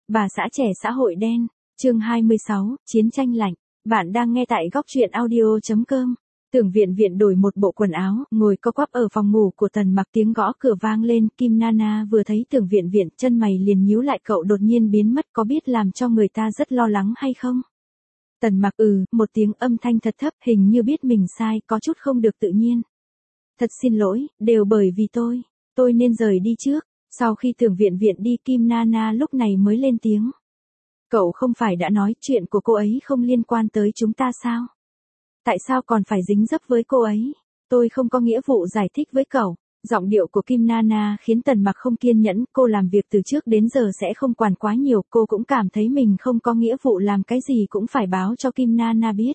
Bà xã trẻ xã hội đen, chương 26, chiến tranh lạnh. Bạn đang nghe tại góc truyện audio.com. Tưởng Viện Viện đổi một bộ quần áo, ngồi co quắp ở phòng ngủ của Tần Mặc, tiếng gõ cửa vang lên. Kim Nana vừa thấy Tưởng Viện Viện, chân mày liền nhíu lại, cậu đột nhiên biến mất có biết làm cho người ta rất lo lắng hay không? Tần Mặc một tiếng, âm thanh thật thấp, hình như biết mình sai, có chút không được tự nhiên. Thật xin lỗi, đều bởi vì tôi nên rời đi trước. Sau khi Tưởng Viện Viện đi, Kim Nana lúc này mới lên tiếng. Cậu không phải đã nói chuyện của cô ấy không liên quan tới chúng ta sao? Tại sao còn phải dính dấp với cô ấy? Tôi không có nghĩa vụ giải thích với cậu. Giọng điệu của Kim Nana khiến Tần Mặc không kiên nhẫn, cô làm việc từ trước đến giờ sẽ không quản quá nhiều, cô cũng cảm thấy mình không có nghĩa vụ làm cái gì cũng phải báo cho Kim Nana biết.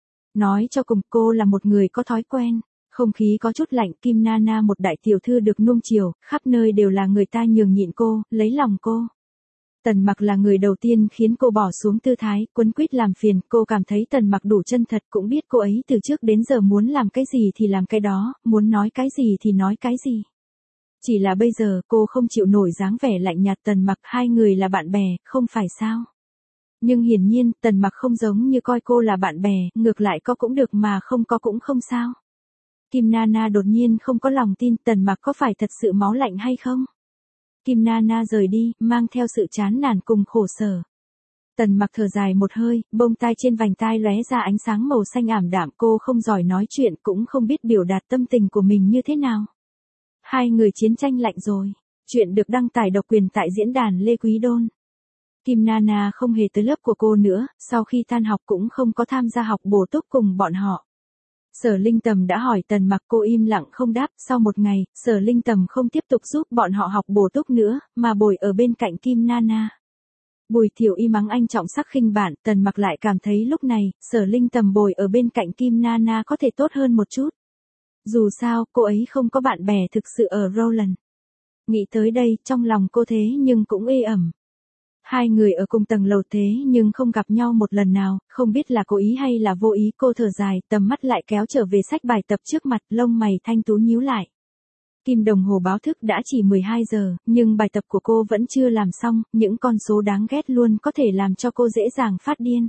Nói cho cùng, cô là một người có thói quen. Không khí có chút lạnh, Kim Nana một đại tiểu thư được nuông chiều, khắp nơi đều là người ta nhường nhịn cô, lấy lòng cô. Tần Mặc là người đầu tiên khiến cô bỏ xuống tư thái, quấn quýt làm phiền, cô cảm thấy Tần Mặc đủ chân thật, cũng biết cô ấy từ trước đến giờ muốn làm cái gì thì làm cái đó, muốn nói cái gì thì nói cái gì. Chỉ là bây giờ cô không chịu nổi dáng vẻ lạnh nhạt Tần Mặc, hai người là bạn bè, không phải sao? Nhưng hiển nhiên, Tần Mặc không giống như coi cô là bạn bè, ngược lại có cũng được mà không có cũng không sao. Kim Nana đột nhiên không có lòng tin Tần Mặc có phải thật sự máu lạnh hay không? Kim Nana rời đi, mang theo sự chán nản cùng khổ sở. Tần Mặc thở dài một hơi, bông tai trên vành tai lóe ra ánh sáng màu xanh ảm đạm, cô không giỏi nói chuyện, cũng không biết biểu đạt tâm tình của mình như thế nào. Hai người chiến tranh lạnh rồi. Chuyện được đăng tải độc quyền tại diễn đàn Lê Quý Đôn. Kim Nana không hề tới lớp của cô nữa, sau khi tan học cũng không có tham gia học bổ túc cùng bọn họ. Sở Linh Tầm đã hỏi Tần Mặc, cô im lặng không đáp, sau một ngày, Sở Linh Tầm không tiếp tục giúp bọn họ học bổ túc nữa, mà bồi ở bên cạnh Kim Nana. Bùi Thiệu Y mắng anh trọng sắc khinh bạn, Tần Mặc lại cảm thấy lúc này, Sở Linh Tầm bồi ở bên cạnh Kim Nana có thể tốt hơn một chút. Dù sao, cô ấy không có bạn bè thực sự ở Roland. Nghĩ tới đây, trong lòng cô thế nhưng cũng ê ẩm. Hai người ở cùng tầng lầu thế nhưng không gặp nhau một lần nào, không biết là cố ý hay là vô ý, cô thở dài, tầm mắt lại kéo trở về sách bài tập trước mặt, lông mày thanh tú nhíu lại. Kim đồng hồ báo thức đã chỉ 12 giờ, nhưng bài tập của cô vẫn chưa làm xong, những con số đáng ghét luôn có thể làm cho cô dễ dàng phát điên.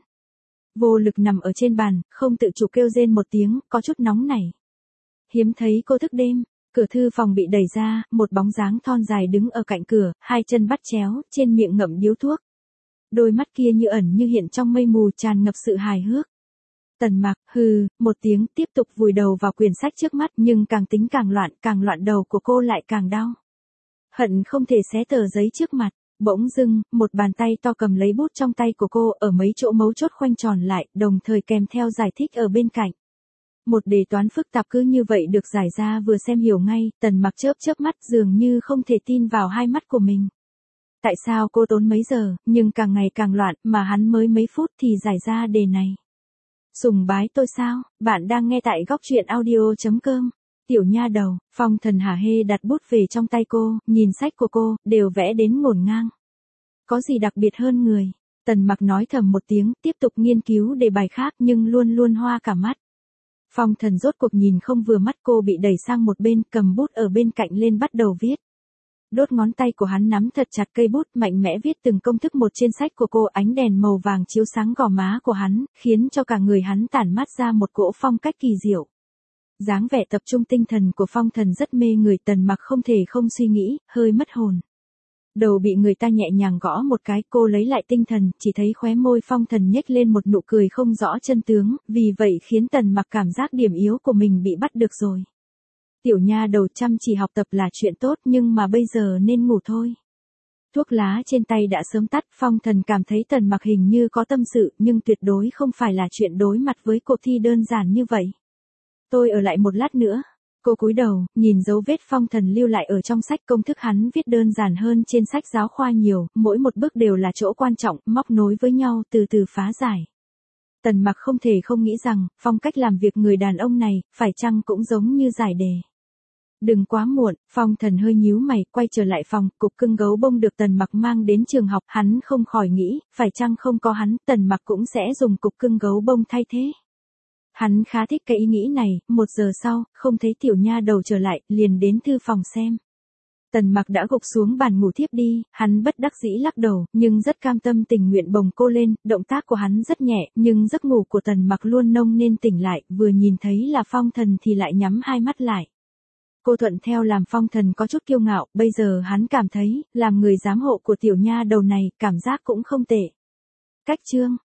Vô lực nằm ở trên bàn, không tự chủ kêu rên một tiếng, có chút nóng nảy. Hiếm thấy cô thức đêm. Cửa thư phòng bị đẩy ra, một bóng dáng thon dài đứng ở cạnh cửa, hai chân bắt chéo, trên miệng ngậm điếu thuốc. Đôi mắt kia như ẩn như hiện trong mây mù, tràn ngập sự hài hước. Tần Mặc một tiếng, tiếp tục vùi đầu vào quyển sách trước mắt, nhưng càng tính càng loạn đầu của cô lại càng đau. Hận không thể xé tờ giấy trước mặt. Bỗng dưng, một bàn tay to cầm lấy bút trong tay của cô, ở mấy chỗ mấu chốt khoanh tròn lại, đồng thời kèm theo giải thích ở bên cạnh. Một đề toán phức tạp cứ như vậy được giải ra, vừa xem hiểu ngay, Tần Mặc chớp mắt, dường như không thể tin vào hai mắt của mình. Tại sao cô tốn mấy giờ, nhưng càng ngày càng loạn, mà hắn mới mấy phút thì giải ra đề này. Sùng bái tôi sao? Bạn đang nghe tại góc truyện audio.com. Tiểu nha đầu, Phong Thần hả hê đặt bút về trong tay cô, nhìn sách của cô, đều vẽ đến ngổn ngang. Có gì đặc biệt hơn người? Tần Mặc nói thầm một tiếng, tiếp tục nghiên cứu đề bài khác nhưng luôn luôn hoa cả mắt. Phong Thần rốt cuộc nhìn không vừa mắt cô, bị đẩy sang một bên, cầm bút ở bên cạnh lên bắt đầu viết. Đốt ngón tay của hắn nắm thật chặt cây bút, mạnh mẽ viết từng công thức một trên sách của cô, ánh đèn màu vàng chiếu sáng gò má của hắn, khiến cho cả người hắn tản mát ra một cỗ phong cách kỳ diệu. Dáng vẻ tập trung tinh thần của Phong Thần rất mê người, Tần Mặc không thể không suy nghĩ, hơi mất hồn. Đầu bị người ta nhẹ nhàng gõ một cái, cô lấy lại tinh thần, chỉ thấy khóe môi Phong Thần nhếch lên một nụ cười không rõ chân tướng, vì vậy khiến Tần Mặc cảm giác điểm yếu của mình bị bắt được rồi. Tiểu nha đầu, chăm chỉ học tập là chuyện tốt, nhưng mà bây giờ nên ngủ thôi. Thuốc lá trên tay đã sớm tắt, Phong Thần cảm thấy Tần Mặc hình như có tâm sự, nhưng tuyệt đối không phải là chuyện đối mặt với cuộc thi đơn giản như vậy. Tôi ở lại một lát nữa. Cô cúi đầu, nhìn dấu vết Phong Thần lưu lại ở trong sách, công thức hắn viết đơn giản hơn trên sách giáo khoa nhiều, mỗi một bước đều là chỗ quan trọng, móc nối với nhau, từ từ phá giải. Tần Mặc không thể không nghĩ rằng, phong cách làm việc người đàn ông này, phải chăng cũng giống như giải đề. Đừng quá muộn, Phong Thần hơi nhíu mày, quay trở lại phòng, cục cưng gấu bông được Tần Mặc mang đến trường học, hắn không khỏi nghĩ, phải chăng không có hắn, Tần Mặc cũng sẽ dùng cục cưng gấu bông thay thế. Hắn khá thích cái ý nghĩ này, 1 giờ sau, không thấy tiểu nha đầu trở lại, liền đến thư phòng xem. Tần Mặc đã gục xuống bàn ngủ thiếp đi, hắn bất đắc dĩ lắc đầu, nhưng rất cam tâm tình nguyện bồng cô lên, động tác của hắn rất nhẹ, nhưng giấc ngủ của Tần Mặc luôn nông nên tỉnh lại, vừa nhìn thấy là Phong Thần thì lại nhắm hai mắt lại. Cô thuận theo làm Phong Thần có chút kiêu ngạo, bây giờ hắn cảm thấy, làm người giám hộ của tiểu nha đầu này, cảm giác cũng không tệ. Cách chương